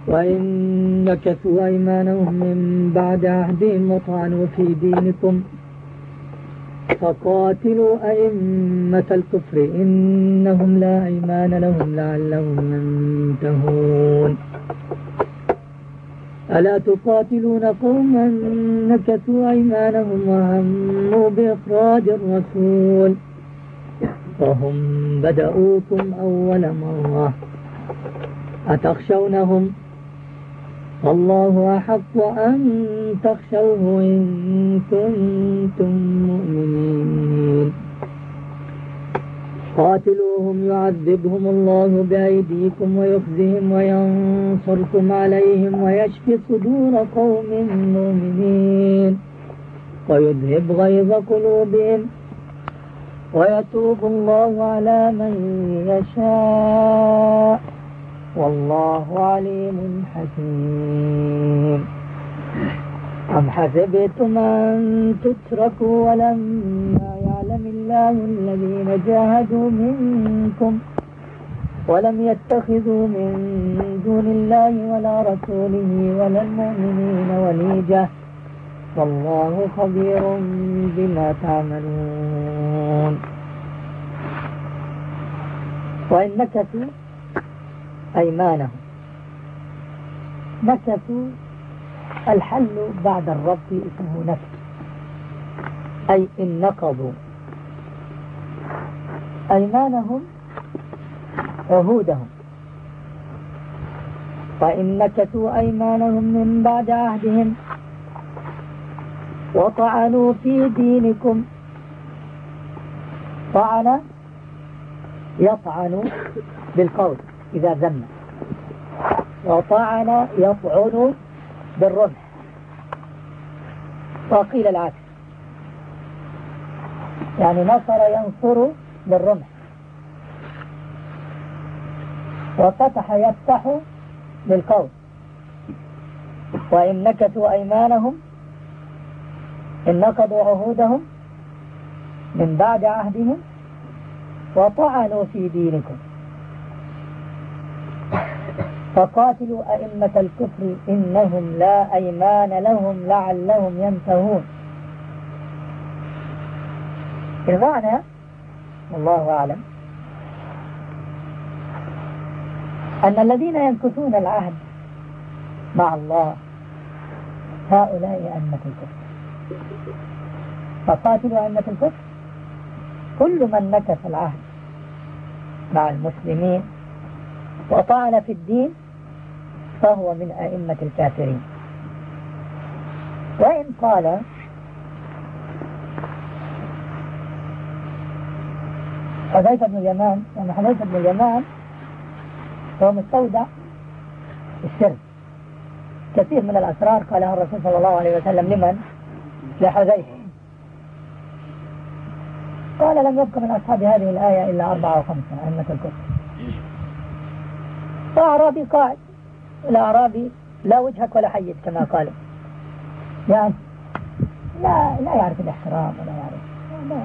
وإن نكثوا أيمانهم من بعد عهدهم وطعنوا في دينكم فقاتلوا أئمة الكفر إنهم لا أيمان لهم لعلهم ينتهون ألا تقاتلون قوما نكثوا أيمانهم وهموا بإخراج الرسول وهم بدأوكم أول مرة أتخشونهم والله أحق أن تخشوه إن كنتم مؤمنين قاتلوهم يعذبهم الله بأيديكم ويخزهم وينصركم عليهم ويشفي صدور قوم مؤمنين ويذهب غيظ قلوبهم ويتوب الله على من يشاء والله عليم حكيم أم حسبتم أن تتركوا ولما يعلم الله الذين جاهدوا منكم ولم يتخذوا من دون الله ولا رسوله ولا المؤمنين وليجة والله خبير بما تعملون وإن نكثوا أيمانهم نكثوا الحل بعد الربط اسمه نكث أي إن نقضوا أيمانهم عهودهم فإن نكثوا أيمانهم من بعد عهدهم وطعنوا في دينكم طعن يطعن بالقول إذا ذم وطعن يطعن بالرمح وقيل العكس يعني نصر ينصر بالرمح وفتح يفتح بالقول وإن نكثوا أيمانهم إن نقضوا عهودهم من بعد عهدهم وطعنوا في دينكم فقاتلوا أئمة الكفر إنهم لا أيمان لهم لعلهم ينتهون. المعنى والله أعلم أن الذين ينكثون العهد مع الله هؤلاء أئمة الكفر فقاتلوا أئمة الكفر كل من نكث العهد مع المسلمين وطعن في الدين فهو من أئمة الكافرين. وإن قال حذيفة بن اليمان يعني حذيفة بن اليمان هو مستودع السر كثير من الأسرار قالها الرسول صلى الله عليه وسلم لمن؟ لحذيفة قال لم يبق من أصحاب هذه الآية إلا 4 أو 5 أئمة الكفر. فأعرابي قاعد الأعرابي لا وجهك ولا حيث كما قالوا يعني لا يعرف الاحترام ولا يعرف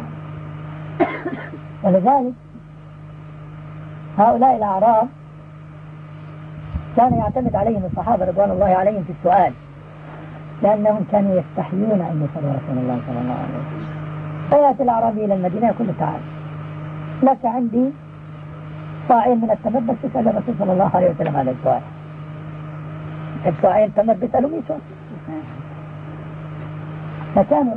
ولذلك هؤلاء الأعراب كان يعتمد عليهم الصحابة رضوان الله عليهم في السؤال لأنهم كانوا يستحيون أن يسألوا رسول الله صلى الله عليه وسلم. فيأتي الأعرابي إلى المدينة يقول تعال لك عندي صاعين من التمر بس تسأل الرسول صلى الله عليه وسلم هذا السؤال. الصاعين تمر بيسألوا ميسون فكانوا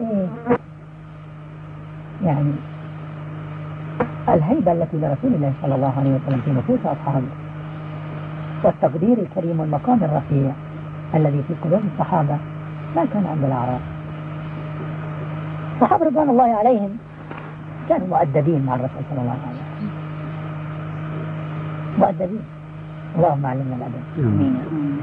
يعني الهيبة التي لرسول الله صلى الله عليه وسلم في نفوس أصحابه والتقدير الكريم والمقام الرفيع الذي في قلوب الصحابة ما كان عند الأعراب. الصحابة رضوان الله عليهم كانوا مؤدبين مع الرسول صلى الله عليه وسلم مؤدبين اللهم علمنا الأدب.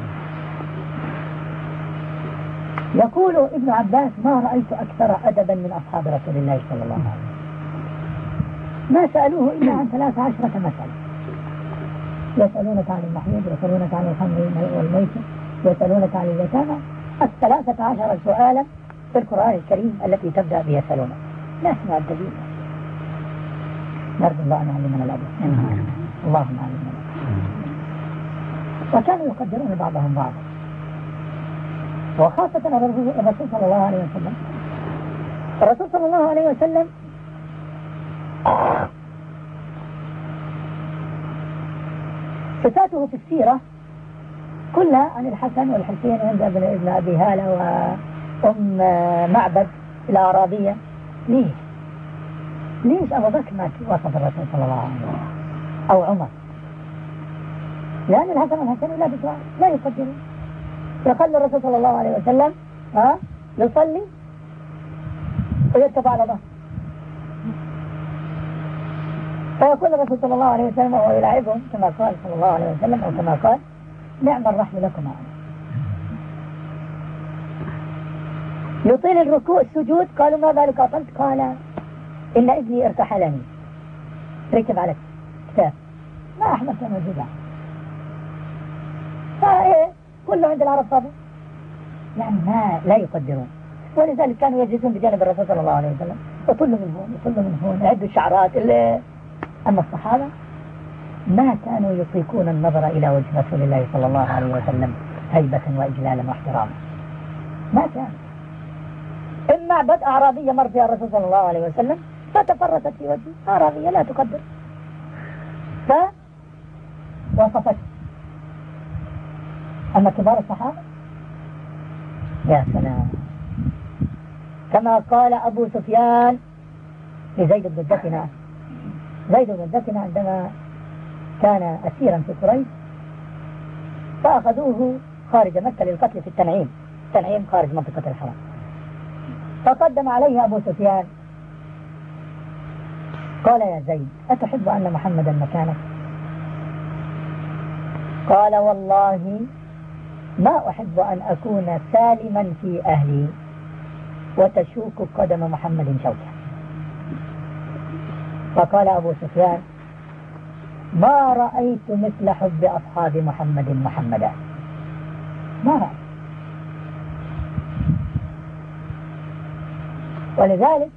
يقول ابن عباس ما رأيت أكثر أدبا من أصحاب رسول الله صلى الله عليه وسلم ما سألوه إلا عن 13 مسألة. يسألونك عن المحيض يسألونك عن الخمر والميسر يسألونك عن اليتامى 13 سؤالا في القرآن الكريم التي تبدأ بيسألونك. ناس مؤدبين نرجو الله أن يعلمنا الأدب اللهم علمنا. وكانوا يقدرون بعضهم بعضا، وخاصة الرسول صلى الله عليه وسلم. الرسول صلى الله عليه وسلم صفاته في السيرة كلها عن الحسن والحسين عند ابن أبي هالة وأم معبد الأعرابية. ليش أبو بكر ما وصف الرسول صلى الله عليه وسلم أو عمر؟ لأن الحسن والحسين لا يقدرون. يقل الرسول صلى الله عليه وسلم يصلي ويتبع على ظهره، فيقول الرسول صلى الله عليه وسلم وهو يلاعبهم كما قال صلى الله عليه وسلم أو كما قال: نعم الرحم لكم. يطيل الركوع السجود. قالوا: ما ذلك أطلت؟ قال: إن ابني ارتحلني، ركب على كتاب ما أحملت موجودا. فإيه كله عند العرب صابر، يعني ما لا يقدرون. ولذلك كانوا يجلسون بجانب الرسول صلى الله عليه وسلم، يطل من هون يطل من هون، يعدوا الشعرات. أما الصحابة ما كانوا يطيقون النظر إلى وجه رسول الله صلى الله عليه وسلم هيبة وإجلالا واحتراما، ما كان. إما بدء أعرابية مر فيها الرسول صلى الله عليه وسلم فتفرست في وجهه، أعرابية لا تقدر، فوصفته. أما كبار الصحابة يا سلام، كما قال أبو سفيان لزيد بن الدثنة. زيد بن الدثنة عندما كان أسيرا في قريش فأخذوه خارج مكة للقتل في التنعيم خارج منطقة الحرم. فقدم عليه أبو سفيان قال: يا زيد، أتحب أن محمدا مكانك؟ قال: والله ما أحب أن أكون سالما في أهلي وتشوك قدم محمد شوكة. فقال أبو سفيان: ما رأيت مثل حب أصحاب محمدا ما رأيت. ولذلك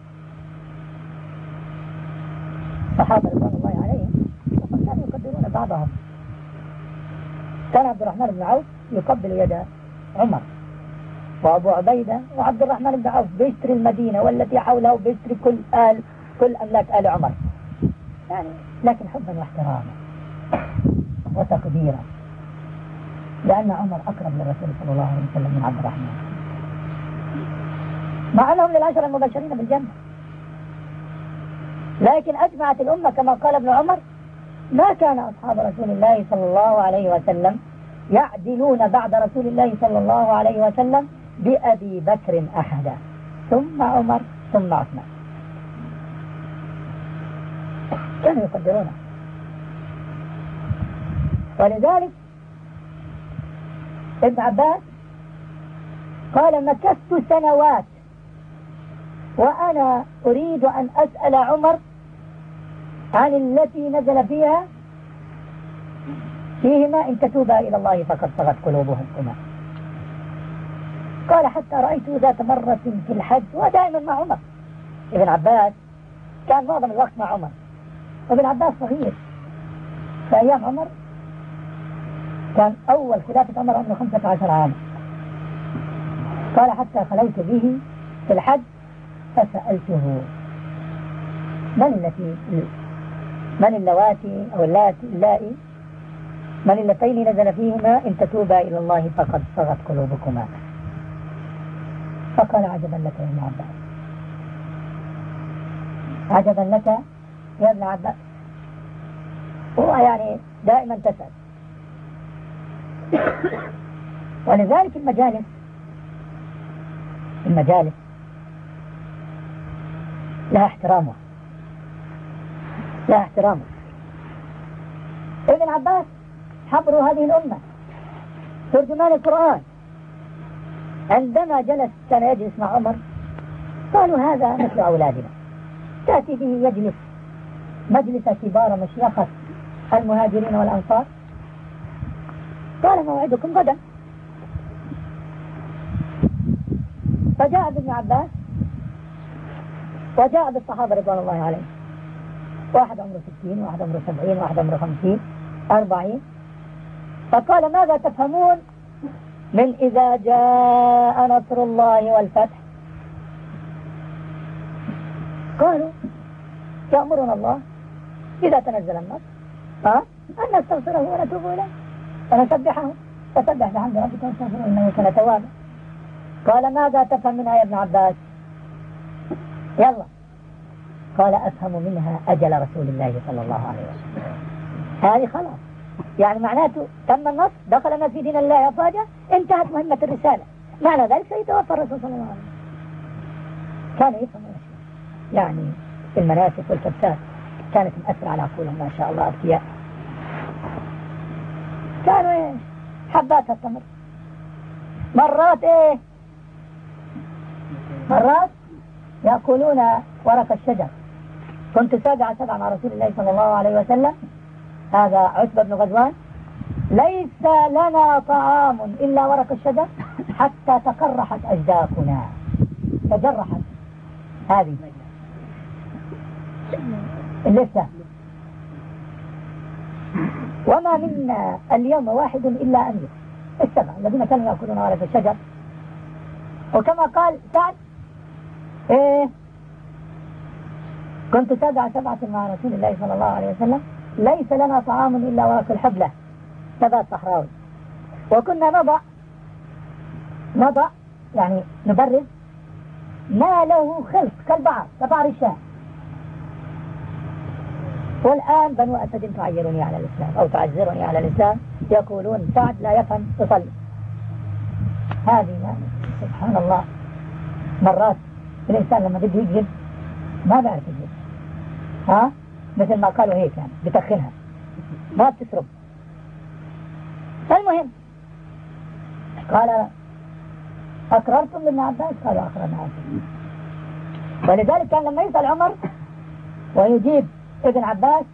الصحابة رضوان الله عليهم كانوا يقدرون بعضهم. كان عبد الرحمن بن عوف يقبل يد عمر، وأبو عبيدة وعبد الرحمن بن عوف بيشتري المدينة والتي حوله وبيشتري كل أملاك آل عمر، يعني لكن حبا واحتراما وتقديرا، لأن عمر أقرب للرسول صلى الله عليه وسلم من عبد الرحمن، مع أنهم للعشرة المبشرين بالجنة. لكن أجمعت الأمة كما قال ابن عمر: ما كان أصحاب رسول الله صلى الله عليه وسلم يعدلون بعد رسول الله صلى الله عليه وسلم بأبي بكر أحدا، ثم عمر ثم عثمان. كانوا يقدرونه. ولذلك ابن عباس قال: مكثت سنوات وأنا أريد أن أسأل عمر عن التي نزل فيهما إن تتوبا إلى الله فقد صغت قلوبهما. قال: حتى رأيت ذات مرة في الحج ودائما مع عمر. ابن عباس كان معظم الوقت مع عمر، وابن عباس صغير في أيام عمر، كان أول خلافة عمر عمره 15 عاما. قال: حتى خلوت به في الحج فسألته: من اللواتي أو اللائي من اللتين نزل فيهما إن تتوبا إلى الله فقد صغت قلوبكما؟ فقال: عجبا لك يا ابن عباس، عجبا لك يا ابن عباس. هو يعني دائما تسأل. ولذلك المجالس لها احترامها. ابن عباس حبر هذه الأمة، ترجمان القرآن، عندما كان يجلس مع عمر قالوا: هذا مثل أولادنا، تأتي به يجلس مجلس كبار مشيخة المهاجرين والأنصار. قال: موعدكم غدا. فجاء ابن عباس وجاء بالصحابة رضوان الله عليهم، واحد عمره 60 واحد عمره 70 واحد عمره 50 40. فقال ماذا تفهمون من إذا جاء نصر الله والفتح؟ قالوا يأمرنا الله إذا تنزل النصر أن نستغفره ونتوب إليه ونسبحه، فسبح بحمد ربك واستغفره إنه كان توابا. قال ماذا تفهم منها يا ابن عباس؟ يلا. قال أفهم منها أجل رسول الله صلى الله عليه وسلم. هذه خلاص، يعني معناته تم النصر، دخل الناس في دين الله أفواجا، انتهت مهمة الرسالة، معنى ذلك سيتوفى الرسول صلى الله عليه وسلم. كان يفهم يعني في المناسك والكبسات كانت مأثرة على عقولهم ما شاء الله أذكياء. كانوا ايش؟ حبات التمر، مرات ايه؟ مرات يأكلون ورق الشجر. كنت سابعة سبعة مع رسول الله صلى الله عليه وسلم، هذا عتبة بن غزوان، ليس لنا طعام إلا ورق الشجر حتى تقرحت أجداقنا، تجرحت هذه اللسة. وما منا اليوم واحد إلا أمير السبع الذين كانوا يأكلون ورق الشجر. وكما قال سعد كنت سبعة مع رسول الله صلى الله عليه وسلم، ليس لنا طعام إلا ورق الحبلة نبات صحراوي، وكنا نضع يعني نبرز ما له خلق كالبعر كبعر الشام. والآن بنو أسد تعيرني على الإسلام أو تعذرني على الإسلام، يقولون سعد لا يفهم يصلي. هذه يعني سبحان الله، مرات الإنسان لما بده يكذب ما بيعرف يكذب، مثل ما قالوا هيك يعني بتخنها ما بتسرب. المهم قال أقررتم لابن عباس؟ قالوا أقررنا عباس. ولذلك كان لما يسأل عمر ويجيب ابن عباس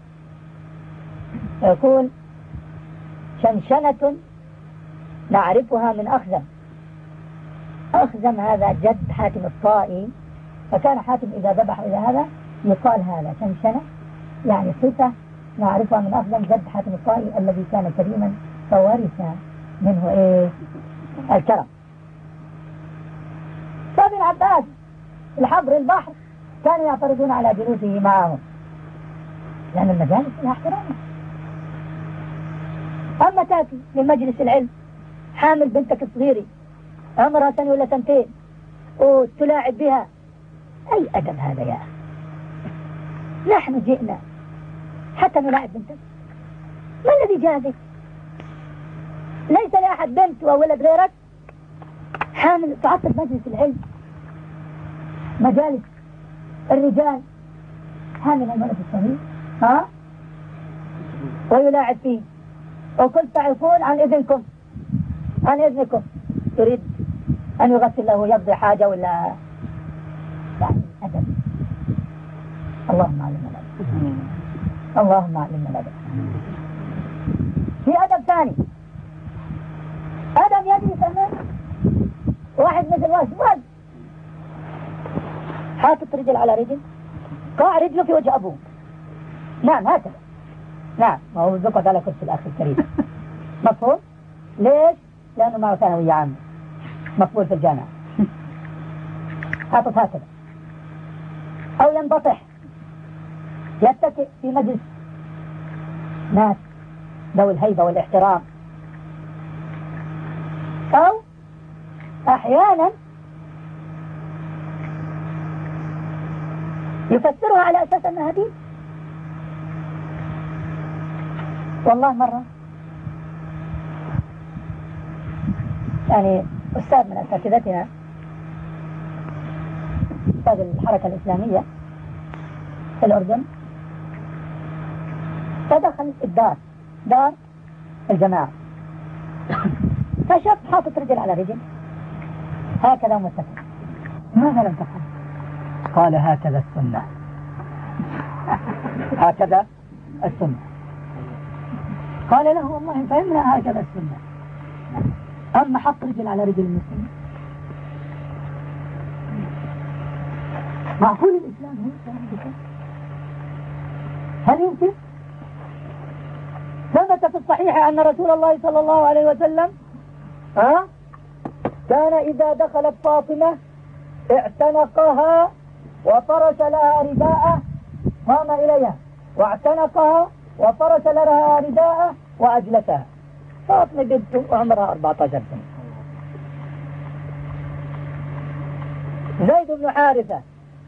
يقول شنشنة نعرفها من أخزم. أخزم هذا جد حاتم الطائي، فكان حاتم إذا ذبح إلى هذا يقال هذا شنشنة، يعني صفة نعرفها من أخزم جد حاتم الطائي الذي كان كريما فورث منه الكرم. فابن عباس الحبر البحر كانوا يعترضون على جلوسه معهم لأن المجالس لها احترامها. أما تأتي لمجلس العلم حامل بنتك الصغيرة عمرها سنة ولا سنتين وتلاعب بها، أي أدب هذا يا أخي؟ نحن جئنا حتى نلاعب بنتك؟ ما الذي جاء بك؟ ليس لأحد بنت وولد غيرك حامل تعطل مجلس العلم، مجالس الرجال، حامل المرأة الصغير ويلاعب فيه. وكنت تعرفون عن إذنكم يريد أن يغسل له يقضي حاجة ولا يعني أدب. اللهم علمنا الأدب، اللهم علمنا الأدب. في أدب ثاني، أدب يجري كمان واحد مثل واحد حاطط رجل على رجل، قاع رجله في وجه أبوه، نعم هكذا، نعم ما هو زقط على كرسي الأخ الكريم. مفهوم؟ ليش؟ لأنه معه ثانوية عامة مقبول في الجامعة، حاطط هكذا. أو ينبطح يتكئ في مجلس ناس ذوي الهيبة والاحترام، أو أحيانا يفسرها على أساس أنها دين. والله مرة يعني أستاذ من أساتذتنا، أستاذ الحركة الإسلامية في الأردن، فدخل دار الجماعة، فشاف حاطط رجل على رجل هكذا متفق. ماذا لم تفعل؟ قال هكذا السنة، هكذا السنة. قال له والله فهمنا هكذا السنة، أما حط رجل على رجل المسلم معقول الإسلام هو؟ هل يمكن؟ ثبت في الصحيح أن رسول الله صلى الله عليه وسلم كان إذا دخلت فاطمة اعتنقها وفرش لها رداءه، قام إليها واعتنقها وفرش لها رداءه وأجلسها. فاطمة بنت عمرها 14 سنة. زيد بن حارثة.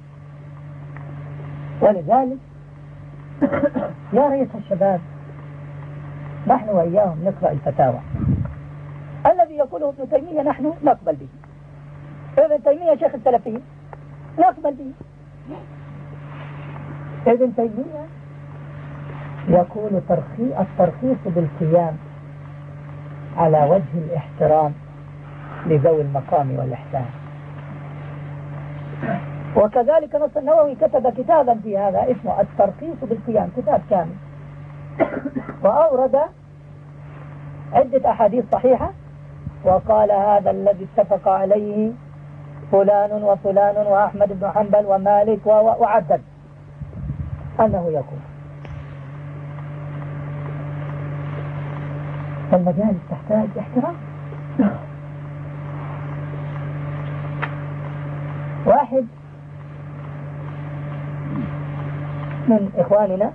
ولذلك يا ريت الشباب نحن وإياهم نقرأ الفتاوى. الذي يقوله ابن تيمية نحن نقبل به، ابن تيمية شيخ السلفيين نقبل به. ابن تيمية يقول الترخيص بالقيام على وجه الاحترام لذوي المقام والإحسان. وكذلك نص النووي كتب كتابا في هذا اسمه الترخيص بالقيام، كتاب كامل، وأورد عدة أحاديث صحيحة وقال هذا الذي اتفق عليه فلان وفلان وأحمد بن حنبل ومالك وعدد أنه يقول. فالمجالس تحتاج احترام. واحد من إخواننا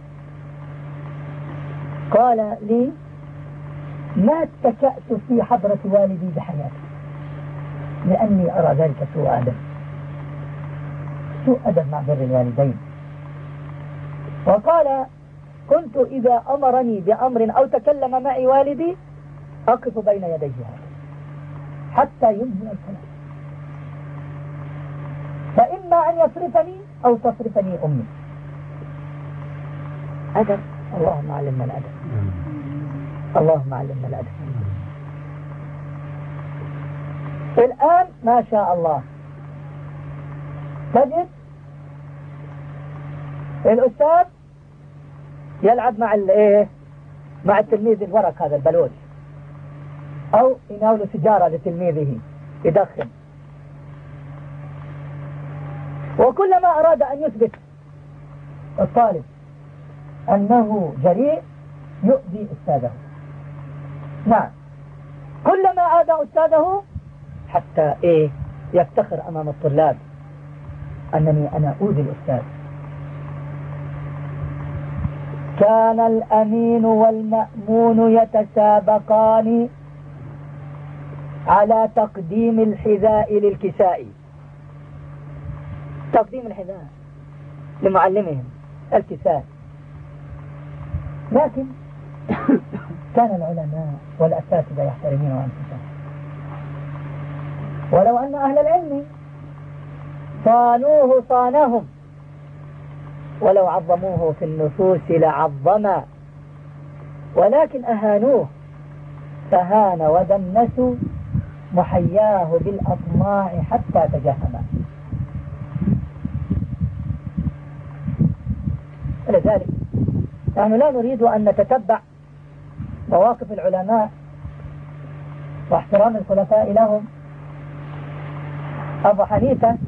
قال لي ما اتكأت في حضرة والدي بحياتي لأني أرى ذلك سوء أدب مع بر الوالدين. وقال كنت إذا أمرني بأمر أو تكلم معي والدي أقف بين يديه حتى ينهي الكلام، فإما أن يصرفني أو تصرفني أمي. أدب. اللهم علمنا الأدب، اللهم علمنا الأدب. الآن ما شاء الله تجد الأستاذ يلعب مع التلميذ الورق هذا البلوش، أو يناول سيجارة لتلميذه يدخن، وكلما أراد أن يثبت الطالب أنه جريء يؤذي أستاذه. نعم، كلما آذى أستاذه حتى يفتخر أمام الطلاب أنني أنا أؤذي الأستاذ. كان الأمين والمأمون يتسابقان على تقديم الحذاء للكساء، تقديم الحذاء لمعلمهم الكساء. لكن كان العلماء والأساتذة يحترمون أنفسهم، ولو أن أهل العلم صانوه صانهم، ولو عظموه في النفوس لعظما، ولكن أهانوه فهان ودنسوا محياه بالأطماع حتى تجهما. ولذلك نحن لا نريد أن نتتبع مواقف العلماء واحترام الخلفاء لهم. أبو حنيفة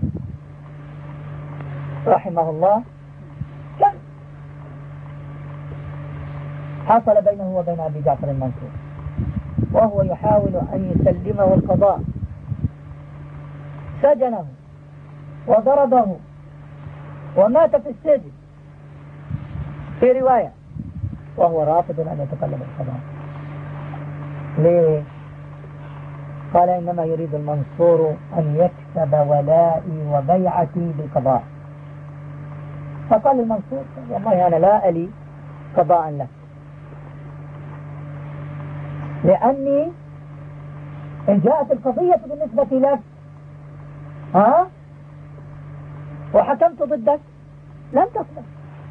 رحمه الله كان حصل بينه وبين أبي جعفر المنصور وهو يحاول أن يسلمه القضاء، سجنه وضربه ومات في السجن في رواية، وهو رافض أن يتكلم القضاء. ليه؟ قال إنما يريد المنصور أن يكسب ولائي وبيعتي بالقضاء. فقال المنصور والله أنا لا ألي قضاء لك، لأني إن جاءت القضية بالنسبة لك وحكمت ضدك لن تقبل،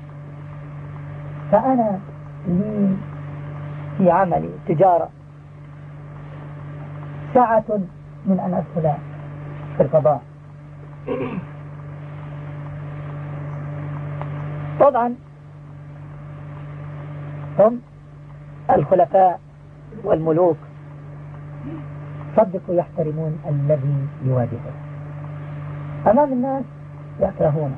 فأنا لي في عملي تجارة ساعة من أن أدخل في القضاء. طبعا هم الخلفاء والملوك صدقوا يحترمون الذي يواجهه، أمام الناس يكرهونه،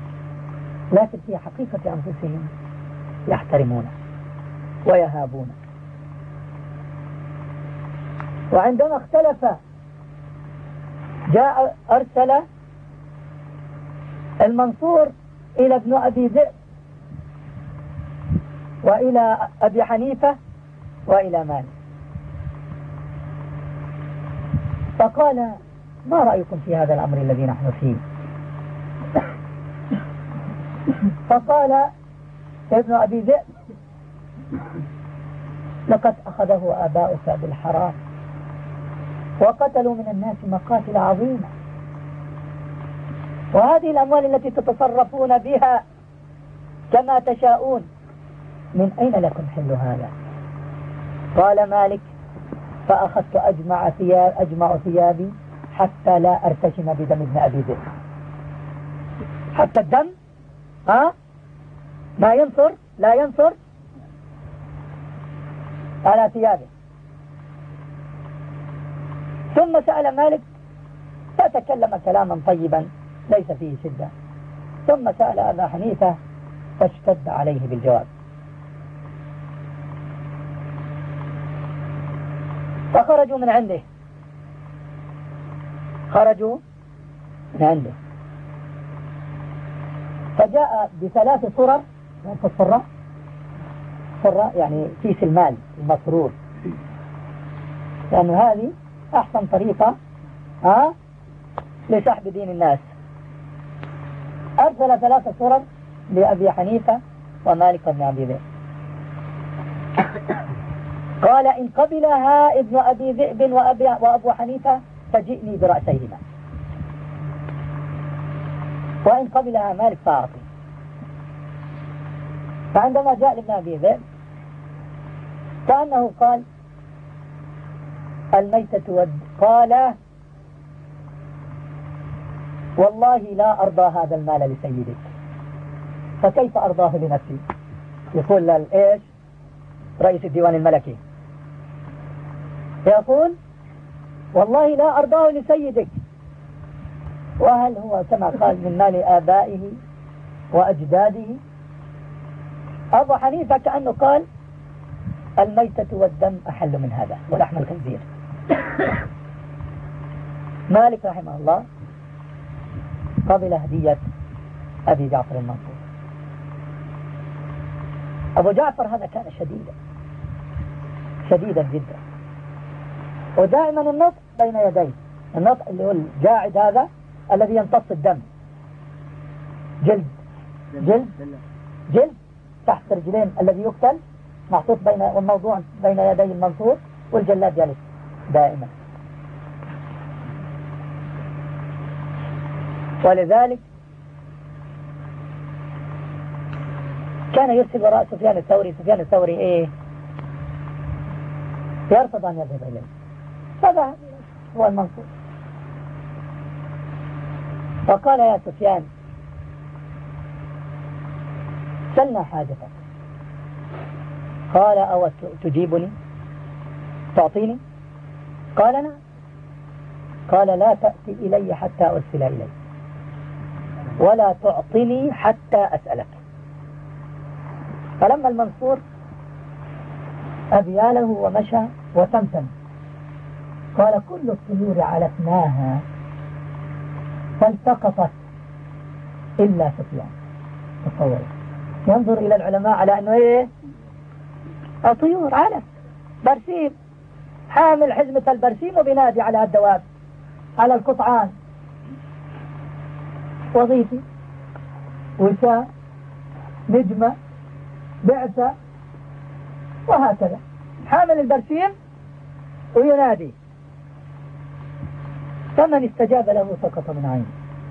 لكن في حقيقة أنفسهم يحترمونه ويهابونه. وعندما اختلف جاء أرسل المنصور إلى ابن أبي ذئب وإلى أبي حنيفة وإلى مالك، فقال ما رأيكم في هذا الأمر الذي نحن فيه؟ فقال ابن أبي ذئب لقد أخذه آباؤك بالحرام وقتلوا من الناس مقاتل عظيمة، وهذه الأموال التي تتصرفون بها كما تشاءون من أين لكم حل هذا؟ قال مالك فأخذت أجمع ثيابي حتى لا أرتشم بدم ابن أبي ذئب، حتى الدم ما ينصر لا ينصر على ثيابه. ثم سأل مالك فتكلم كلاما طيبا ليس فيه شدة، ثم سأل أبا حنيفة فاشتد عليه بالجواب، فخرجوا من عنده، خرجوا من عنده، فجاء بثلاث صرر، صرة يعني كيس المال المسرور، لأن هذه أحسن طريقة لسحب دين الناس. أرسل ثلاث صرر لأبي حنيفة ومالك بن أبي ذئب، قال إن قبلها ابن أبي ذئب وأبو حنيفة فجئني برأسيهما، وإن قبلها مالك فأعطي. فعندما جاء لابن أبي ذئب كأنه قال الميتة قال والله لا أرضى هذا المال لسيدك، فكيف أرضاه لنفسي؟ يقول إيش رئيس الديوان الملكي، يقول والله لا أرضاه لسيدك، وهل هو كما قال من مال آبائه وأجداده؟ أبو حنيفة كأنه قال الميتة والدم أحل من هذا ولحم الخنزير. مالك رحمه الله قبل هدية أبي جعفر المنصور. أبو جعفر هذا كان شديدا جدا، ودائما النطق بين يديه، النطق اللي هو الجاعد هذا الذي يمتص الدم، جلد جلد جلد تحت رجلين الذي يقتل محطوط بين والموضوع بين يدي المنصور، والجلاد جالس دائما. ولذلك كان يرسل وراء سفيان الثوري ايه يرفض ان يذهب اليه، فذهب هو المنصور فقال يا سفيان سلنا حاجتك. قال أو تجيبني تعطيني؟ قال نعم. قال لا تأتي إلي حتى أرسل إلي ولا تعطني حتى أسألك. فلما المنصور أبياله ومشى وتمتم قال كل الطيور علفناها فالتقطت إلا سفيان. تصور ينظر إلى العلماء على أنه إيه الطيور علف برسيم، حامل حزمة البرسيم وبنادي على الدواب على القطعان، وظيفي وساء نجمة بعثة وهكذا، حامل البرسيم وينادي. فمن استجاب له سقط من عينه.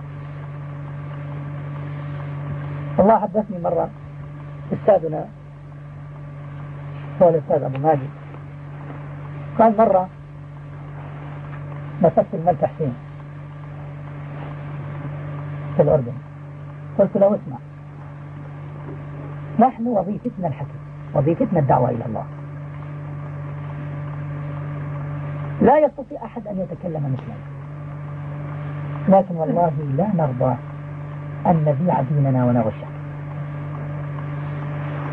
الله حدثني مرة أستاذنا هو الأستاذ أبو ماجد قال مرة مسكت الملك حسين في الأردن، قلت له اسمع نحن وظيفتنا الحكي، وظيفتنا الدعوة إلى الله، لا يستطيع أحد أن يتكلم مثلنا، لكن والله لا نرضى أن نبيع ديننا ونغشه.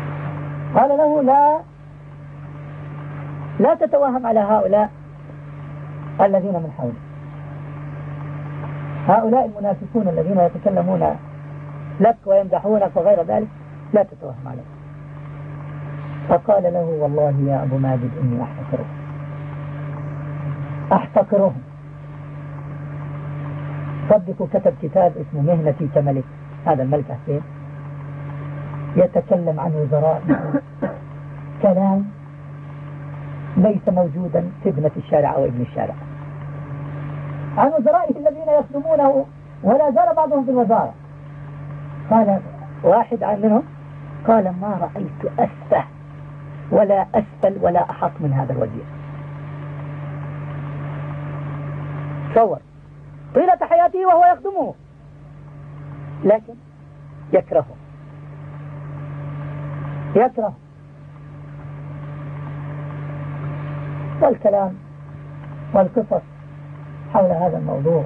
قال له لا تتوهم على هؤلاء الذين من حوله. هؤلاء المنافقون الذين يتكلمون لك ويمدحونك وغير ذلك لا تتوهم عليه. فقال له والله يا أبو ماجد إني أحتقره. صدق كتب كتاب اسمه مهنتي كملك، هذا الملك حسين يتكلم عن وزراء كلام ليس موجودا في ابنة الشارع أو ابن الشارع، عن وزرائه الذين يخدمونه ولا زال بعضهم في الوزارة. قال واحد منهم قال ما رأيت أسفه ولا أسفل ولا أحط من هذا الوزير. تصور طيلة حياته وهو يخدمه لكن يكره والكلام والقصص حول هذا الموضوع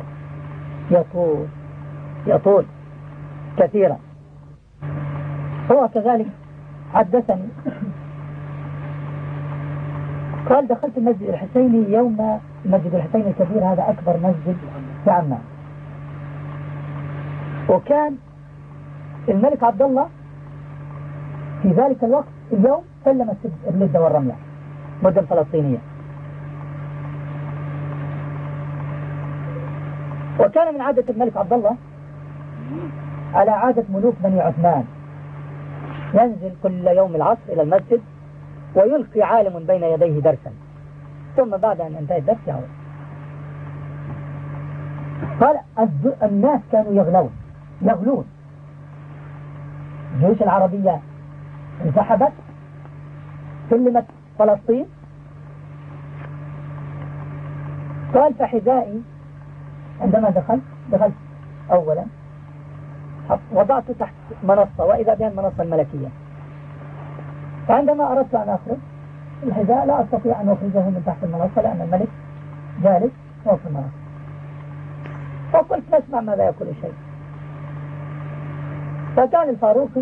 يطول كثيرا. هو كذلك حدثني قال دخلت المسجد الحسيني يوم مسجد الحسين الكبير، هذا أكبر مسجد في عمان، وكان الملك عبد الله في ذلك الوقت اليوم سلم اللدة والرملة مدن فلسطينية، وكان من عادة الملك عبد الله على عادة ملوك بني عثمان ينزل كل يوم العصر إلى المسجد ويلقي عالم بين يديه درسا، ثم بعد أن انتهى الدرس يعود. قال الناس كانوا يغلون، الجيوش العربية انسحبت، سلمت فلسطين. قال فحذائي عندما دخلت أولا وضعته تحت منصة، وإذا بها المنصة الملكية، فعندما أردت أن أخرج الحذاء لا أستطيع أن أخرجه من تحت المنصة لأن الملك جالس فوق المنصة. فقلت نسمع ماذا يقول الشيء. فكان الفاروقي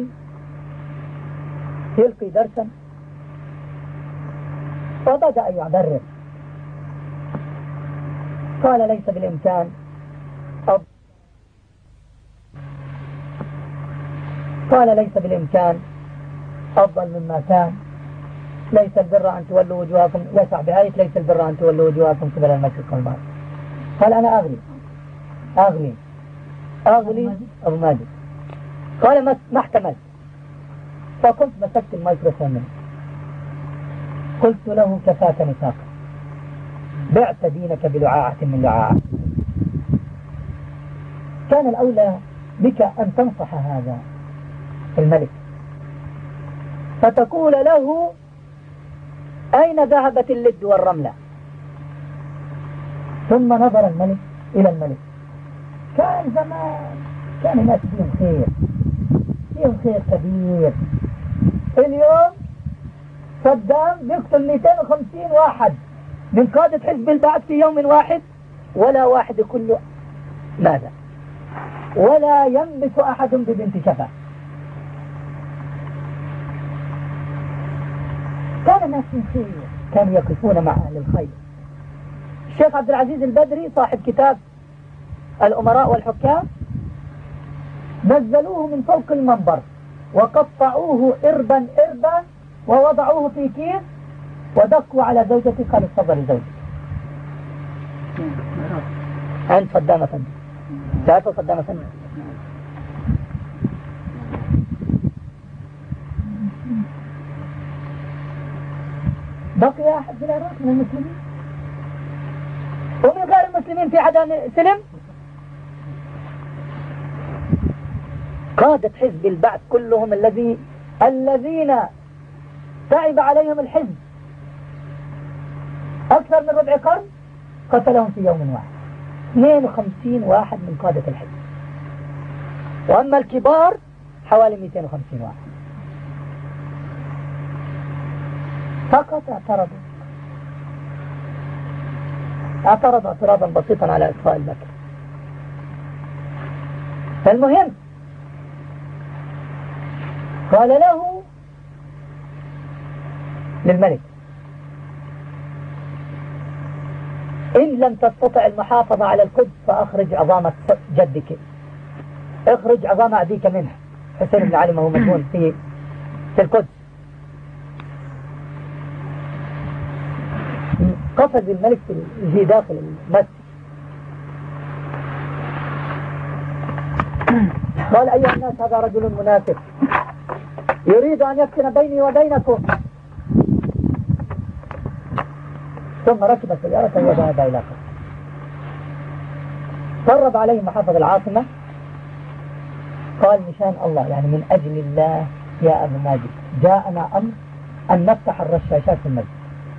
يلقي درسا فبدأ يعبر. قال ليس بالإمكان أفضل مما كان، ليس البر أن تولوا وجوهكم، يسع بآية ليس البر أن تولوا وجوهكم قبل المشرق والمغرب. قال أنا أغلي أبو ماجد. قال ما احتملت، فكنت مسكت الميكروفون منه قلت له كفاك نفاقا، بعت دينك بلعاعة من لعاعة. كان الأولى بك أن تنصح هذا الملك فتقول له أين ذهبت اللد والرملة. ثم نظر الملك إلى الملك. كان زمان كان الناس فيهم خير كبير. اليوم صدام يقتل 250 واحد من قادة حزب البعث في يوم واحد، ولا واحد كله ماذا، ولا يملك أحد ببنت شفا. كان الناس من خير، كانوا يقفون مع أهل الخير. الشيخ عبد العزيز البدري صاحب كتاب الأمراء والحكام نزلوه من فوق المنبر وقطعوه إربا ووضعوه في كيس ودقوا على زوجتي، قالوا اتفضلي زوجتي. عند صدام أفندي، تعرفوا صدام أفندي؟ بقي أحد في العراق من المسلمين ومن غير المسلمين في حدا سلم؟ قادة حزب البعث كلهم الذين تعب عليهم الحزب أكثر من ربع قرن قتلهم في يوم واحد 52 واحد من قادة الحزب، وأما الكبار حوالي 250 واحد. فقط اعترضوا اعتراضا بسيطا على إطفاء البكر. فالمهم قال له للملك إن لم تستطع المحافظة على القدس فأخرج عظام جدك، اخرج عظام أبيك منها. حسين بن علي ما هو مدفون في القدس. قفز الملك في داخل المسجد، قال أيها الناس هذا رجل منافق يريد أن يفتن بيني وبينكم. ثم ركب سيارته وذهب إلى قصر. قرب عليه محافظ العاصمة، قال مشان الله يعني من أجل الله يا أبو ماجد جاءنا أمر أن نفتح الرشاشات في المسجد.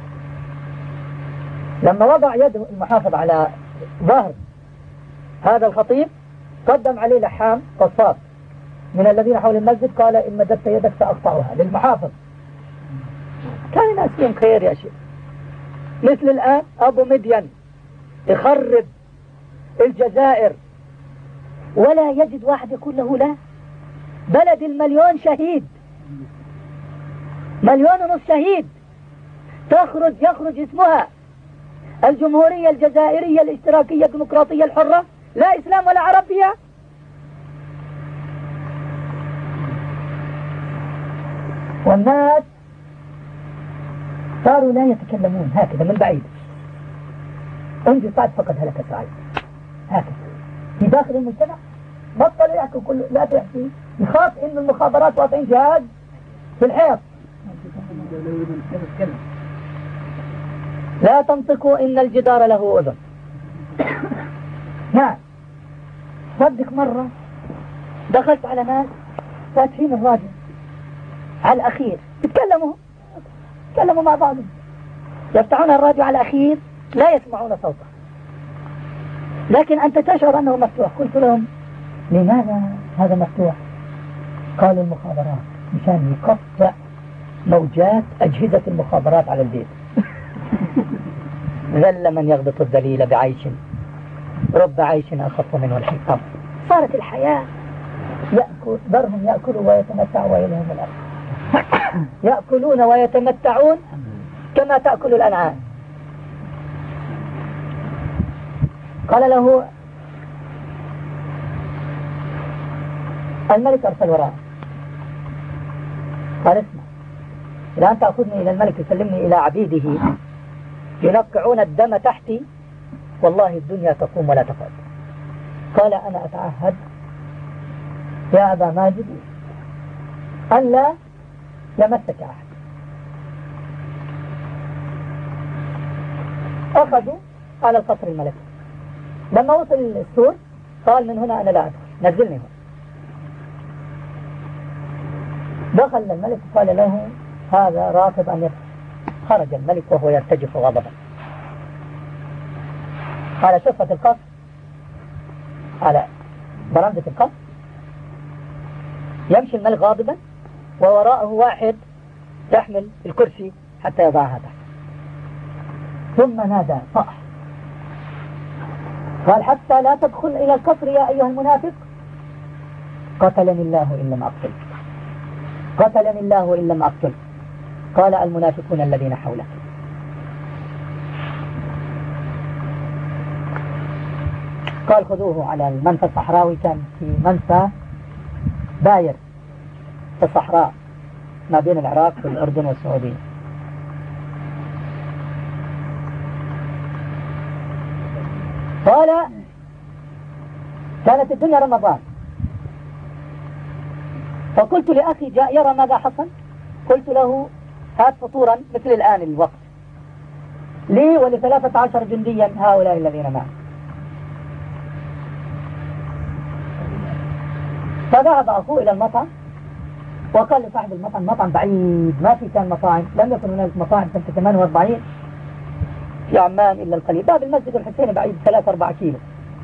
لما وضع يده المحافظ على ظهر هذا الخطيب قدم عليه لحام قصاب من الذين حول المسجد، قال إن مددت يدك سأقطعها للمحافظ. كان ناس فيهم خير يا شيخ. مثل الآن أبو مدين يخرب الجزائر ولا يجد واحد يقول له لا. بلد المليون شهيد، 1.5 مليون شهيد، يخرج اسمها الجمهورية الجزائرية الاشتراكية الديمقراطية الحرة، لا إسلام ولا عرب فيها. والناس صاروا لا يتكلمون هكذا من بعيد، انجي صعد فقد هلك سعيد، هكذا في داخل المجتمع بطل يحكي كل لا تحكي، يخاف ان المخابرات واقعين جهاز في الحيط. لا تنطقوا ان الجدار له اذن. نعم صدق مرة دخلت على ناس فاتحين الراديو على الأخير يتكلموا مع بعضهم، يفتحون الراديو على الأخير لا يسمعون صوته، لكن أنت تشعر أنه مفتوح. قلت لهم لماذا هذا مفتوح؟ قالوا المخابرات مشان يقطع موجات أجهزة المخابرات على البيت. ذل من يغبط الذليل بعيش رب عيش أخف منه الحكم. صارت الحياة ذرهم يأكلوا ويتمتعوا ويلهم الأرض. يأكلون ويتمتعون كما تأكل الأنعام. قال له الملك أرسل وراءه، قال اسمع الآن تأخذني إلى الملك يسلمني إلى عبيده ينقعون الدم تحتي، والله الدنيا تقوم ولا تقعد. قال أنا أتعهد يا أبا ماجد أن لا يمسك أحد. أخذوا على القصر الملكي. لما وصل السور قال من هنا أنا لا أدخل، نزلني هنا. دخل الملك قال له هذا رافض أن يدخل. خرج الملك وهو يرتجف غضبا. على شفة القصر، على برندة القصر، يمشي الملك غاضبا ووراءه واحد يحمل الكرسي حتى يضعها تحت. ثم نادى صاح قال حتى لا تدخل إلى القصر يا أيها المنافق. قتلني الله إن لم أقتل، قتلني الله إن لم أقتل. قال المنافقون الذين حولك. قال خذوه على المنفى الصحراوي، كان في منفى باير في الصحراء ما بين العراق والأردن والسعودية. قال كانت الدنيا رمضان، فقلت لأخي جاء يرى ماذا حصل، قلت له هات فطورا مثل الآن الوقت لي ول13 جنديا هؤلاء الذين معه. فذهب أخوه إلى المطعم وقال لصاحب المطعم، مطعم بعيد ما في كان مطاعم، لم يكن هناك مطاعم سنة 48 في عمان إلا القليل، باب المسجد الحسيني بعيد 3-4 كيلو.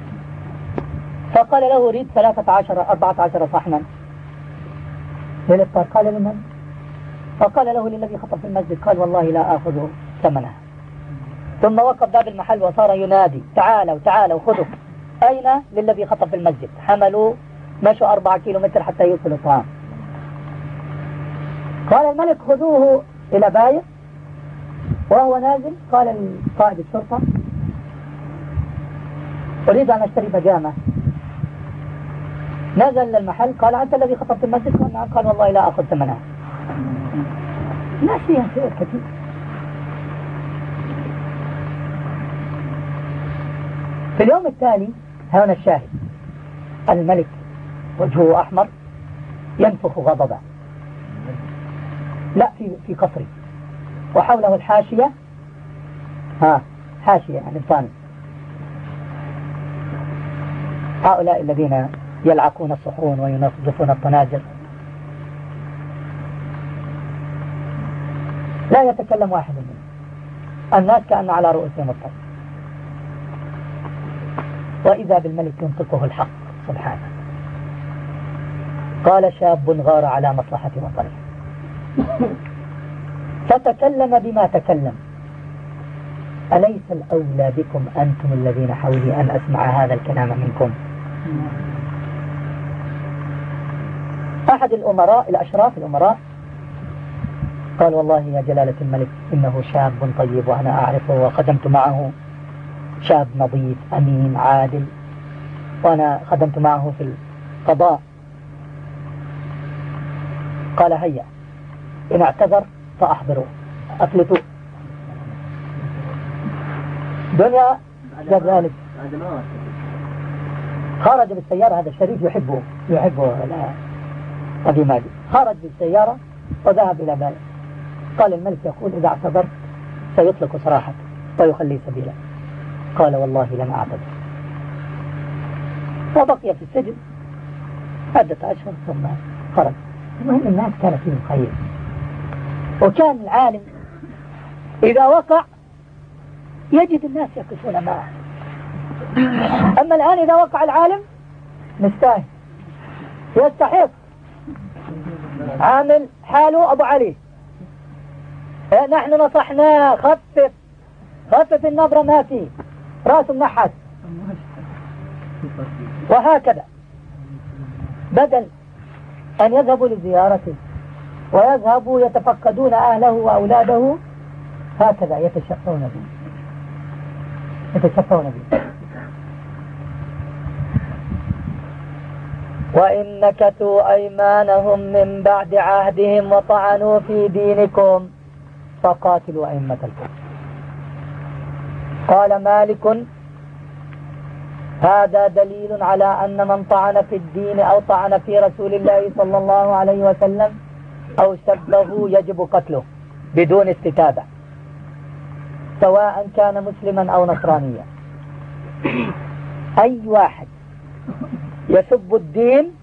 فقال له أريد 13-14 صحنا للإفطار. قال لمن؟ فقال له للذي خطب في المسجد. قال والله لا آخذ ثمنها. ثم وقف باب المحل وصار ينادي تعالوا تعالوا خذوا. أين؟ للذي خطب في المسجد. حملوا مشوا 4 كيلومتر حتى يوصلوا الطعام. قال الملك خذوه إلى باير. وهو نازل قال القائد الشرطة أريد أن أشتري بجامة. نزل للمحل قال أنت الذي خطبت المسجد؟ قال نعم. قال والله لا أخذ ثمنها. لا شيء كثير. في اليوم التالي هنا الشاهد، الملك وجهه أحمر ينفخ غضبا، لا في قصري، وحوله الحاشية، حاشية يعني الثاني، هؤلاء الذين يلعقون الصحون وينظفون الطناجر. لا يتكلم واحد منهم، الناس كأن على رؤوسهم الطير. وإذا بالملك ينطقه الحق سبحانه. قال شاب غار على مصلحة وطنه فتكلم بما تكلم، أليس الأولى بكم أنتم الذين حولي أن أسمع هذا الكلام منكم؟ أحد الأمراء الأشراف الأمراء قال والله يا جلالة الملك إنه شاب طيب وأنا أعرفه وخدمت معه، شاب نظيف أمين عادل، وأنا خدمت معه في القضاء. قال هيا إن اعتذر فأحضره أفلتوا. دنيا كذلك خرج بالسيارة، هذا الشريف يحبه أبي ماجد، خرج بالسيارة وذهب إلى بلد. قال الملك يقول إذا اعتذرت سيطلق سراحك ويخلي سبيلك. قال والله لن أعتذر، وبقي في السجن عدة أشهر ثم خرج. المهم الناس كان فيهم خير، وكان العالم إذا وقع يجد الناس يقفون معه. أما الآن إذا وقع العالم مستاهل يستحق، عامل حاله أبو علي، نحن نصحناه خفف النظرة ما فيه، رأسه منحت، وهكذا. بدل أن يذهبوا لزيارته ويذهبوا يتفقدون أهله وأولاده، هكذا يتشفون به. وإن نكثوا أيمانهم من بعد عهدهم وطعنوا في دينكم فقاتلوا أئمة الكفر. قال مالك هذا دليل على أن من طعن في الدين أو طعن في رسول الله صلى الله عليه وسلم أو سبه يجب قتله بدون استتابة، سواء كان مسلما أو نصرانيا. أي واحد يسب الدين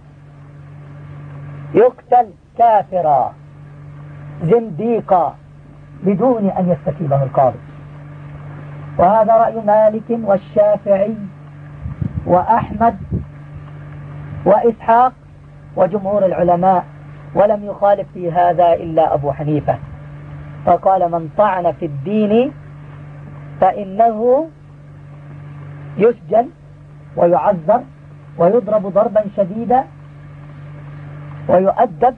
يقتل كافرا زنديقا بدون أن يستتيبه القاضي. وهذا رأي مالك والشافعي وأحمد وإسحاق وجمهور العلماء، ولم يخالف في هذا إلا أبو حنيفة، فقال من طعن في الدين فإنه يسجن ويعذر ويضرب ضربا شديدا ويؤدب.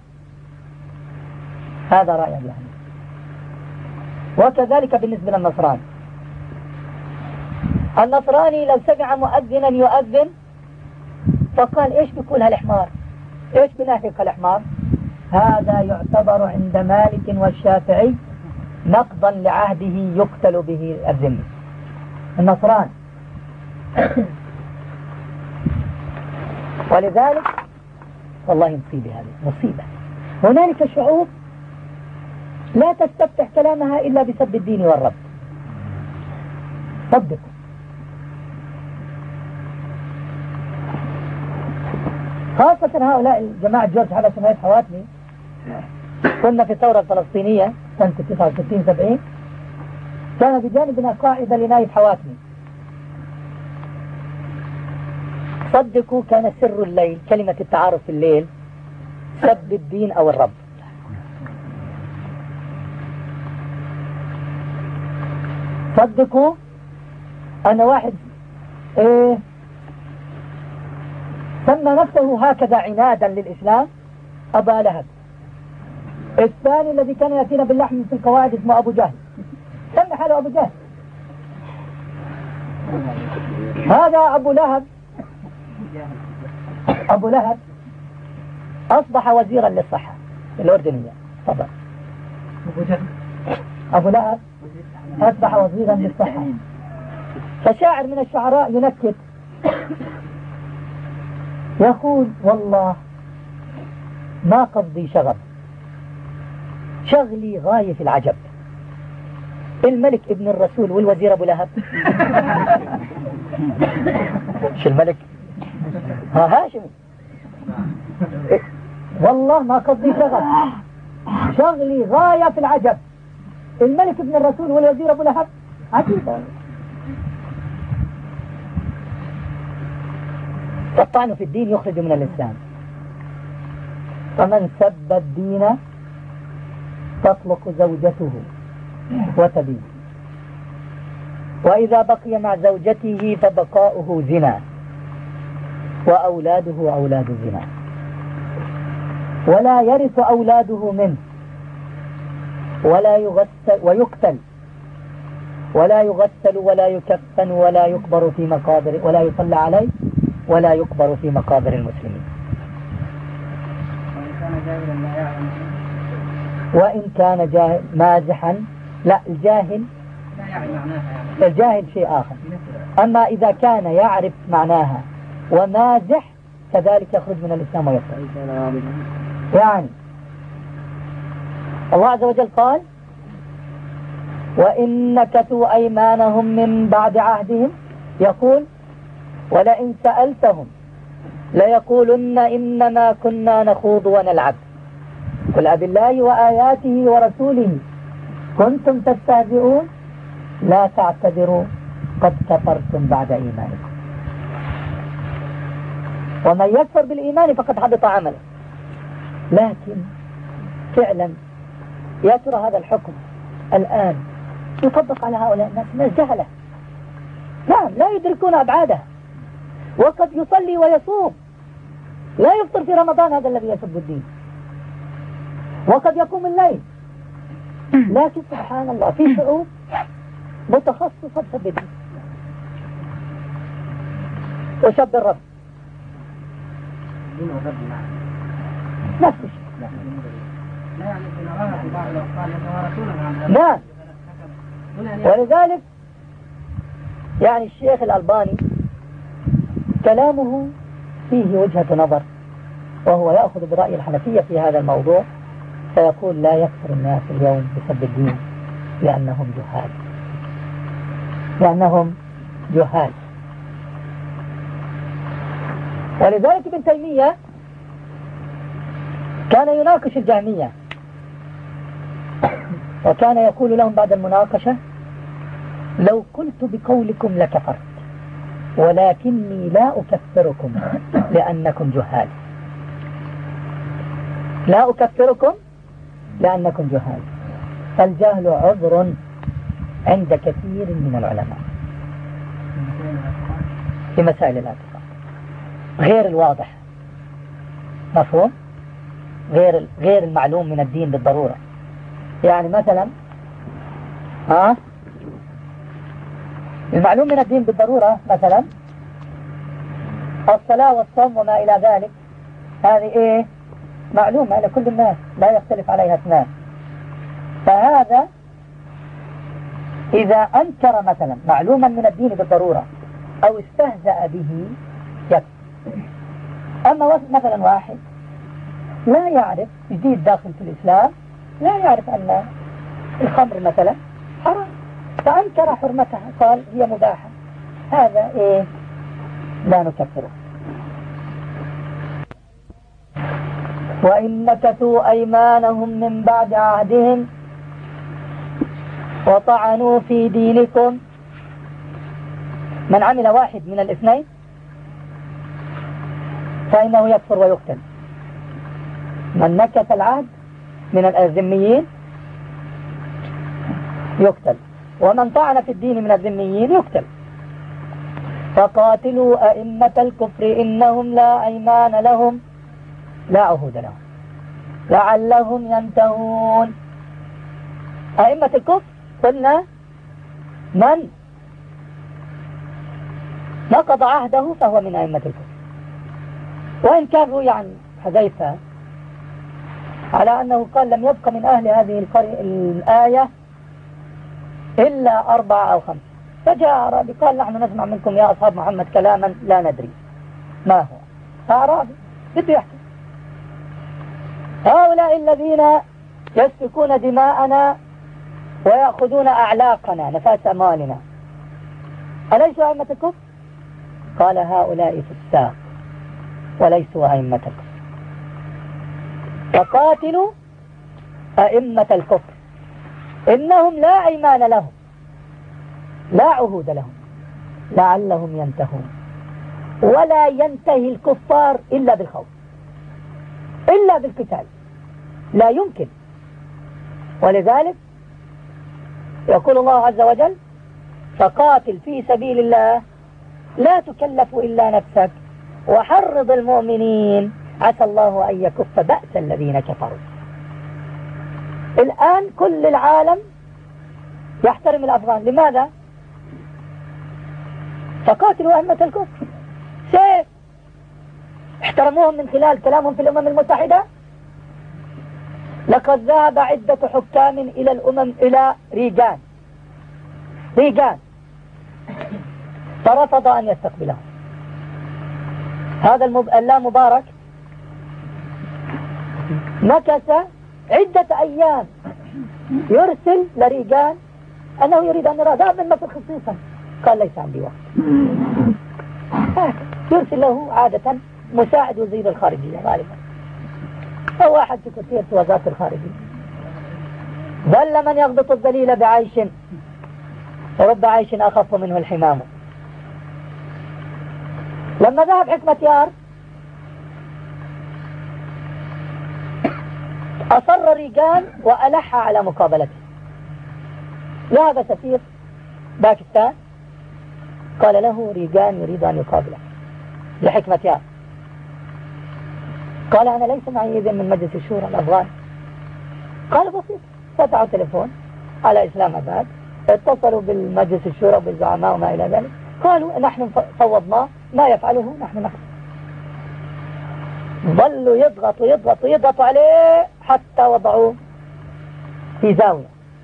هذا رأي أبي حنيفة. وكذلك بالنسبة للنصراني، النصراني لو سمع مؤذنا يؤذن فقال ايش بيقول هالحمار، ايش بنهك الحمار، هذا يعتبر عند مالك والشافعي نقضا لعهده يقتل به الذمي النصراني. ولذلك والله مصيبة، هذه مصيبة. هنالك شعوب لا تستفتح كلامها إلا بسب الدين والرب، صدقوا. خاصة هؤلاء الجماعة جورج حبس وميت حواتمي، كنا في الثورة الفلسطينية سنة 69-70، كان بجانبنا قاعدة لنايف حواتمي. صدقوا كان سر الليل، كلمة التعارف في الليل، سب الدين أو الرب. صدقوا أن واحد سمى نفسه هكذا عنادا للإسلام أبا لهب. الثاني الذي كان يأتينا باللحم في القواعد اسمه أبو جهل، سمى حاله أبو جهل. هذا أبو لهب أصبح وزيرا للصحة الأردنية. تفضل. أبو لهب أصبح وزيرا للصحة، فشاعر من الشعراء ينكت يقول: والله ما قصدي شغب، شغلي غاية في العجب، الملك ابن الرسول والوزير أبو لهب. مش الملك هاشمي. والله ما قصدي شغب، شغلي غاية في العجب، الملك ابن الرسول والوزير أبو لهب. عجيبة. الطعن في الدين يخرج من الإسلام، فمن سب الدين تطلق زوجته وتبين، وإذا بقي مع زوجته فبقاؤه زنا، وأولاده أولاد زنا، ولا يرث أولاده منه، ولا يغسل ويقتل، ولا يغسل ولا يكفن ولا يقبر في مقابر، ولا يصلى عليه ولا يقبر في مقابر المسلمين. وإن كان جاهل مازحا، لا، الجاهل شيء آخر. أما إذا كان يعرف معناها ومازح كذلك يخرج من الإسلام ويكفر. يعني الله عز وجل قال: وإن نكثوا أيمانهم من بعد عهدهم، يقول: ولئن سألتهم ليقولن إنما كنا نخوض ونلعب، قل أبالله وآياته ورسوله كنتم تستهزئون لا تعتذروا قد كفرتم بعد إيمانكم. ومن يكفر بالإيمان فقد حبط عمله. لكن فعلا يا ترى هذا الحكم الآن يطبق على هؤلاء الناس من الجهلة؟ نعم، لا يدركون أبعاده، وقد يصلي ويصوم، لا يفطر في رمضان هذا الذي يسب الدين، وقد يقوم الليل، لكن سبحان الله في شعوب متخصصة بسب الدين وسب الرب. نفس الشيء. نعم. ولذلك يعني الشيخ الألباني كلامه فيه وجهة نظر، وهو يأخذ برأي الحنفية في هذا الموضوع، فيقول: لا يكفر الناس اليوم بسب الدين لأنهم جهال، لأنهم جهال. ولذلك ابن تيمية كان يناقش الجهمية، وكان يقول لهم بعد المناقشة: لو قلت بقولكم لكفرت، ولكني لا أكفركم لأنكم جهال، لا أكفركم لأنكم جهال. فالجهل عذر عند كثير من العلماء في مسائل الاعتقاد غير الواضح، مفهوم؟ غير المعلوم من الدين بالضرورة. يعني مثلا المعلوم من الدين بالضرورة مثلا الصلاة والصوم وما إلى ذلك، هذه معلومة لكل الناس لا يختلف عليها اثنان. فهذا إذا أنكر مثلا معلوما من الدين بالضرورة أو استهزأ به يكفر. أما مثلا واحد لا يعرف، جديد داخل في الإسلام، لا يعرف أن الخمر مثلا حرام، فأنكر حرمتها، قال هي مباحة، هذا لا نكفره. وإن نكثوا أيمانهم من بعد عهدهم وطعنوا في دينكم، من عمل واحد من الاثنين فإنه يكفر ويقتل. من نكث العهد من الذميين يقتل، ومن طعن في الدين من الذميين يقتل. فقاتلوا أئمة الكفر إنهم لا أيمان لهم لا عهود لهم لعلهم ينتهون. أئمة الكفر قلنا من نقض عهده فهو من أئمة الكفر. وإن كان روي عن حذيفة على أنه قال لم يبق من أهل هذه الآية إلا 4 أو 5. فجاء أعرابي قال نحن نسمع منكم يا أصحاب محمد كلاما لا ندري ما هو. أعرابي بده يحكي هؤلاء الذين يسفكون دماءنا ويأخذون أعلاقنا نفاس أموالنا أليسوا أئمة الكفر؟ قال هؤلاء فساق وليسوا أئمة الكفر. فقاتلوا أئمة الكفر إنهم لا أيمان لهم لا عهود لهم لعلهم ينتهون. ولا ينتهي الكفار إلا بالخوف إلا بالقتال، لا يمكن. ولذلك يقول الله عز وجل فقاتل في سبيل الله لا تكلف إلا نفسك وحرض المؤمنين عسى الله أن يكف بأس الذين كفروا. الآن كل العالم يحترم الأفغان. لماذا؟ فقاتلوا أئمة الكفر سيف. احترموهم من خلال كلامهم في الأمم المتحدة. لقد ذهب عدة حكام إلى الأمم إلى ريغان فرفض أن يستقبلهم. هذا اللا مبارك مكث عدة أيام يرسل لريغان أنه يريد أن يرى ذهب من مصر خصيصا. قال ليس عندي وقت. يرسل له عادة مساعد وزير الخارجية غالبا أو واحد سكرتير في وزارة الخارجية. ظل من يغبط الذليل بعيش ورب عيش أخف منه الحمام. لما ذهب حكمة يار أصر ريغان وألح على مقابلته. ذهب سفير باكستان قال له ريغان يريد أن يقابله لحكمة يار. قال أنا ليس معي إذن من مجلس الشورى الأفغاني. قال بسيط. فتحوا تليفون على إسلام أباد اتصلوا بالمجلس الشورى وبالزعماء وما إلى ذلك. قالوا نحن فوضناه ما يفعله نحن. ظلوا يضغطوا عليه حتى وضعوه في زاوية.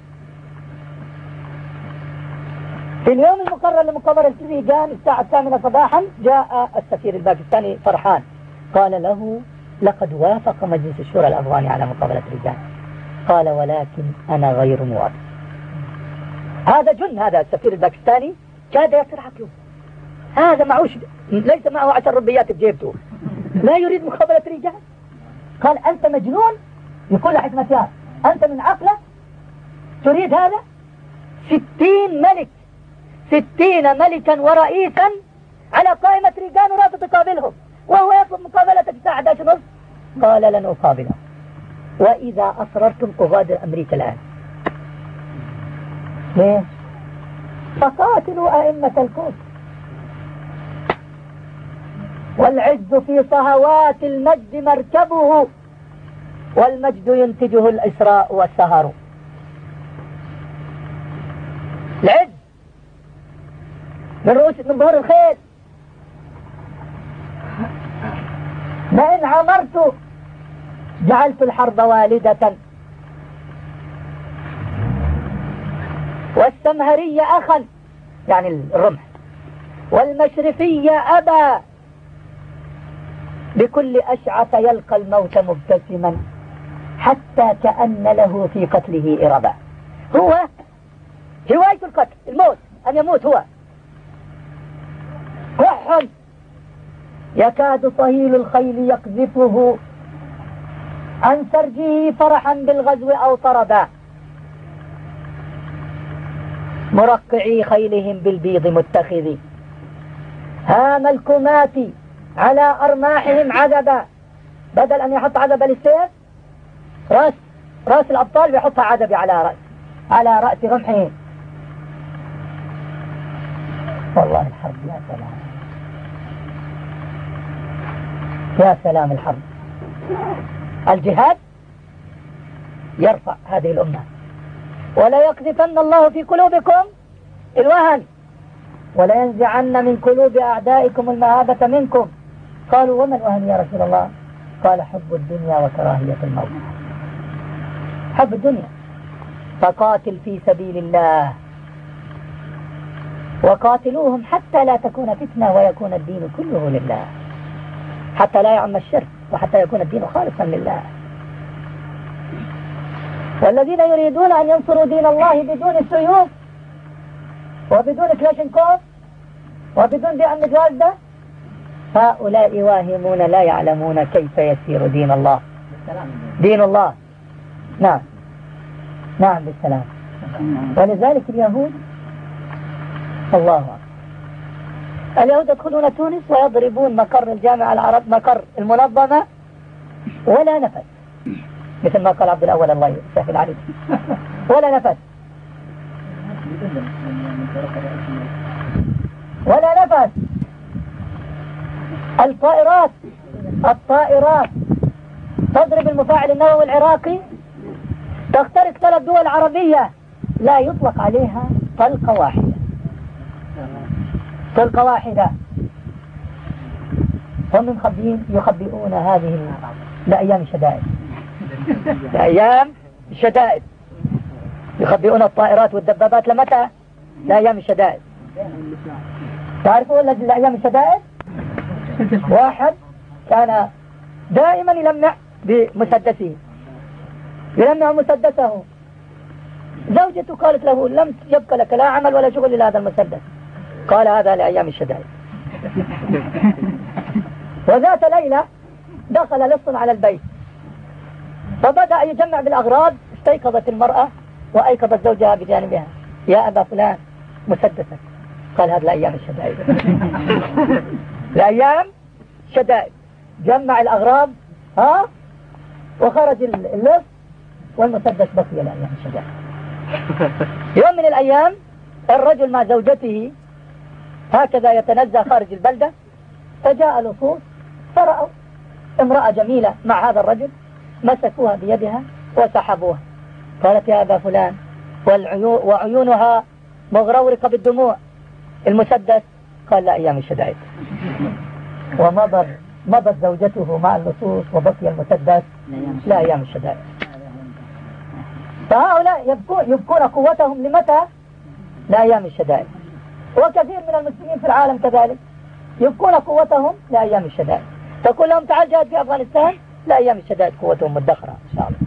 في اليوم المقرر لمقابلة ريغان الساعة 8 صباحا جاء السفير الباكستاني فرحان قال له لقد وافق مجلس الشورى الأفغاني على مقابلة ريغان. قال ولكن أنا غير موافق. هذا جن. هذا السفير الباكستاني كاد يصير عقله. هذا معوش ليس معه 10 ربيات بجيبته لا يريد مقابلة ريغان. قال أنت مجنون. يقول له حكمة يار أنت من عقلك تريد هذا؟ 60 ملكا ورئيسا على قائمة ريغان ورافض تقابلهم وهو يطلب مقابلتك الساعة 11:30. قال لن أقابله وإذا أصررتم أغادر أمريكا الآن. ليه؟ فقاتلوا أئمة الكفر. والعز في صهوات المجد مركبه والمجد ينتجه الإسراء والسهر. العز من ظهور الخيل. لئن عمرت جعلت الحرب والدة والسمهرية أخا يعني الرمح والمشرفية أبا بكل أشعث يلقى الموت مبتسما حتى كأن له في قتله إربا. هو هواية القتل الموت أن يموت هو. كح يكاد صهيل الخيل يقذفه عن سرجه فرحا بالغزو أو طربا مرقعي خيلهم بالبيض متخذي هام الكمات على أرماحهم عذبا. بدل أن يحط عذبا للسيف رأس الأبطال بيحطها عذبي على رأس رمحهم. والله الحرب يا سلام يا سلام. الحرب الجهاد يرفع هذه الأمة. ولا يقذفن الله في قلوبكم الوهن ولينزعن من قلوب أعدائكم المهابة منكم. قالوا وما الوهن يا رسول الله؟ قال حب الدنيا وكراهية الموت. حب الدنيا. فقاتل في سبيل الله وقاتلوهم حتى لا تكون فتنة ويكون الدين كله لله، حتى لا يعم الشرك وحتى يكون الدين خالصا لله. والذين يريدون أن ينصروا دين الله بدون سيوف وبدون كلاشنكوف وبدون بيع مجوالدة، هؤلاء واهمون لا يعلمون كيف يسير دين الله. دين الله نعم نعم بالسلام. ولذلك اليهود الله أكبر، اليهود يدخلون تونس ويضربون مقر الجامعة العرب، مقر المنظمة، ولا نفس، مثل ما قال عبد الأول الله يسهل العلي، ولا نفس ولا نفس. الطائرات تضرب المفاعل النووي العراقي، تخترق 3 دول عربية، لا يطلق عليها طلقة واحدة، طلقة واحدة. هم يخبئون هذه لأيام الشدائد، لأيام الشدائد يخبئون الطائرات والدبابات. لمتى؟ لأيام الشدائد. تعرفوا لأيام الشدائد واحد كان دائما يلمع بمسدسه، يلمع مسدسه، زوجته قالت له لم يبقى لك لا عمل ولا شغل إلى هذا المسدس، قال هذا لأيام الشدائد. وذات ليلة دخل لص على البيت فبدأ يجمع بالأغراض، استيقظت المرأة وأيقظت زوجها بجانبها، يا أبا فلان مسدسك، قال هذا لأيام الشدائد. لأيام شدائد. جمع الأغراض وخرج اللص والمسدس بقي لأيام الشدائد. يوم من الأيام الرجل مع زوجته هكذا يتنزه خارج البلدة، فجاء لصوص فرأوا امرأة جميلة مع هذا الرجل، مسكوها بيدها وسحبوها. قالت يا أبا فلان، وعيونها مغرورقة بالدموع، المسدس؟ قال لا أيام الشدائد. ومضت زوجته مع اللصوص وبقي المسدس لا أيام الشدائد. فهؤلاء يبكون قوتهم لمتى؟ لأيام الشدائد. وكثير من المسلمين في العالم كذلك يبكون قوتهم لأيام الشدائد. تقول لهم تعال جاهد في أفغانستان، لأيام الشدائد قوتهم مدخرة إن شاء الله.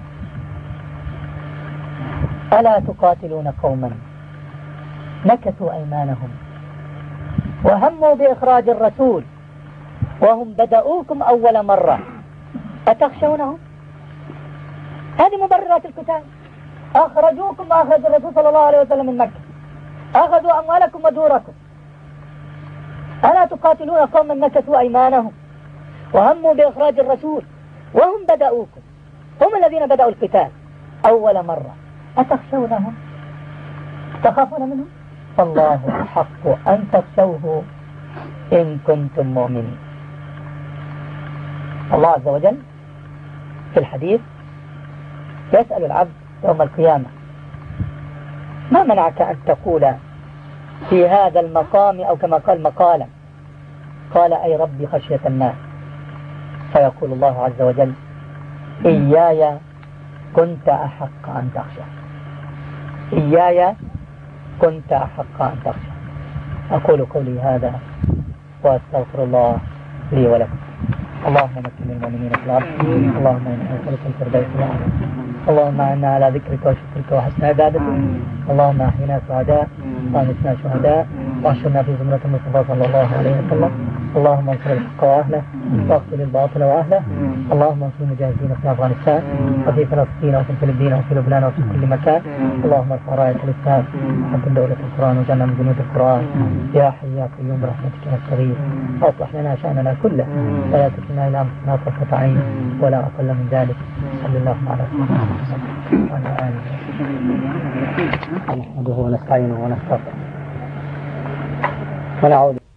ألا تقاتلون قوما نكثوا أيمانهم وهموا بإخراج الرسول وهم بدأوكم أول مرة أتخشونهم؟ هذه مبررات القتال. أخرجوكم وأخرج الرسول صلى الله عليه وسلم من مكة، أخذوا أموالكم ودوركم. ألا تقاتلون قوما نكثوا أيمانهم وهموا بإخراج الرسول وهم بدأوكم، هم الذين بدأوا القتال أول مرة، أتخشونهم؟ تخافون منهم؟ فالله أحق أن تخشوه إن كنتم مؤمنين. الله عز وجل في الحديث يسأل العبد يوم القيامة ما منعك أن تقول في هذا المقام، أو كما قال مقالا، قال أي ربي خشية الناس. فيقول الله عز وجل إياي كنت أحق أن تخشى، إياي كنت أحق أن تخشى. أقول قولي هذا وأستغفر الله لي ولكم. اللهم مكن المؤمنين في الأرض، اللهم إنا نسألك الفردوس الأعلى، اللهم إنا على ذكرك وشكرك وحسن عبادتك، اللهم أحينا سعداء وأمتنا شهداء واحشرنا في زمرة المصطفى صلى الله عليه وسلم. اللهم انصر الحق وأهله واقتل الباطل وأهله. اللهم انصر المجاهدين في أفغانستان وفي فلسطين وفي فلسطين وفي لبنان وفي كل مكان. اللهم ارفع راية الإسلام وحكم دولة القرآن وجعلنا من جنود القرآن. يا حي يا قيوم برحمتك نستغيث، أصلح لنا شأننا كله ولا تكلنا إلى أنفسنا طرفة عين ولا أقل من ذلك. صلى الله على سيدنا محمد وعلى آله نحمده ونستعينه ونستغفره ونعوذ